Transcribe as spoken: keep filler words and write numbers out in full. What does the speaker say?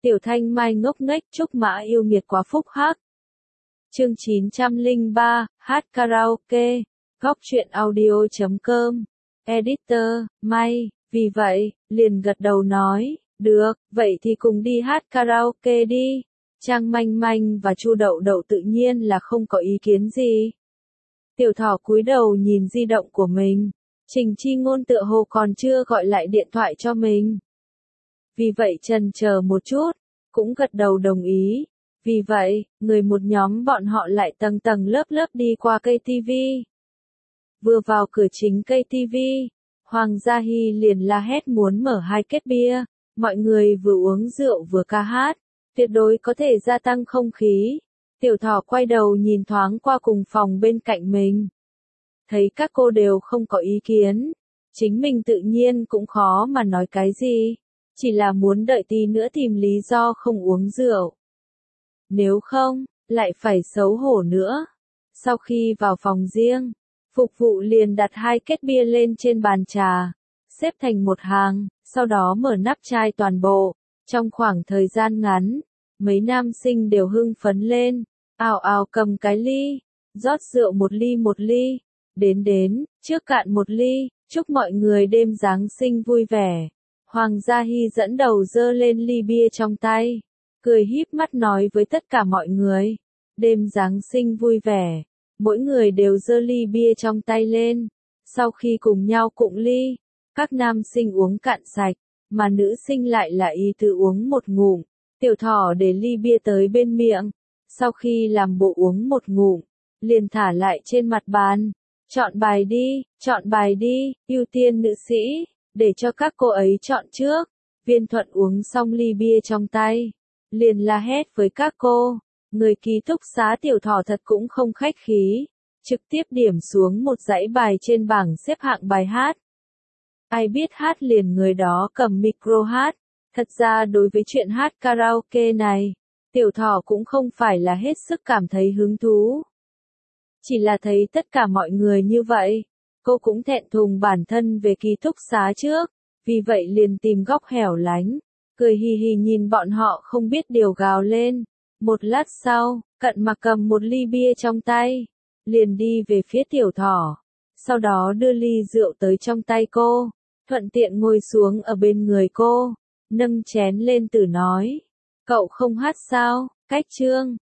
Tiểu Thanh Mai ngốc nghếch Trúc Mã yêu nghiệt quá phúc hắc. Chương chín trăm lẻ ba, hát karaoke, góc truyện audio chấm com, editor, Mai, vì vậy, liền gật đầu nói, được, vậy thì cùng đi hát karaoke đi. Trang Manh Manh và Chu Đậu Đậu tự nhiên là không có ý kiến gì. Tiểu Thỏ cúi đầu nhìn di động của mình, Trình Chi Ngôn tựa hồ còn chưa gọi lại điện thoại cho mình. Vì vậy chần chờ một chút, cũng gật đầu đồng ý. Vì vậy, người một nhóm bọn họ lại tầng tầng lớp lớp đi qua cây tivi. Vừa vào cửa chính cây tivi, Hoàng Gia Hy liền la hét muốn mở hai két bia, mọi người vừa uống rượu vừa ca hát, tuyệt đối có thể gia tăng không khí. Tiểu Thỏ quay đầu nhìn thoáng qua cùng phòng bên cạnh mình. Thấy các cô đều không có ý kiến, chính mình tự nhiên cũng khó mà nói cái gì, chỉ là muốn đợi tí nữa tìm lý do không uống rượu. Nếu không, lại phải xấu hổ nữa. Sau khi vào phòng riêng, phục vụ liền đặt hai két bia lên trên bàn trà, xếp thành một hàng, sau đó mở nắp chai toàn bộ. Trong khoảng thời gian ngắn, mấy nam sinh đều hưng phấn lên, ào ào cầm cái ly, rót rượu một ly một ly, đến đến, trước cạn một ly, chúc mọi người đêm Giáng sinh vui vẻ. Hoàng Gia Hy dẫn đầu giơ lên ly bia trong tay, cười híp mắt nói với tất cả mọi người, đêm Giáng sinh vui vẻ. Mỗi người đều giơ ly bia trong tay lên, sau khi cùng nhau cụng ly, các nam sinh uống cạn sạch, mà nữ sinh lại là ý tự uống một ngụm. Tiểu Thỏ để ly bia tới bên miệng, sau khi làm bộ uống một ngụm, liền thả lại trên mặt bàn. Chọn bài đi, chọn bài đi, ưu tiên nữ sĩ, để cho các cô ấy chọn trước. Viên Thuận uống xong ly bia trong tay, liền la hét với các cô. Người ký túc xá Tiểu Thỏ thật cũng không khách khí, trực tiếp điểm xuống một dãy bài trên bảng xếp hạng bài hát. Ai biết hát liền người đó cầm micro hát. Thật ra đối với chuyện hát karaoke này, Tiểu Thỏ cũng không phải là hết sức cảm thấy hứng thú. Chỉ là thấy tất cả mọi người như vậy, cô cũng thẹn thùng bản thân về ký túc xá trước, vì vậy liền tìm góc hẻo lánh, cười hì hì nhìn bọn họ không biết điều gào lên. Một lát sau, Cận Mặc cầm một ly bia trong tay, liền đi về phía Tiểu Thỏ, sau đó đưa ly rượu tới trong tay cô, thuận tiện ngồi xuống ở bên người cô, nâng chén lên từ nói, cậu không hát sao, cách chương.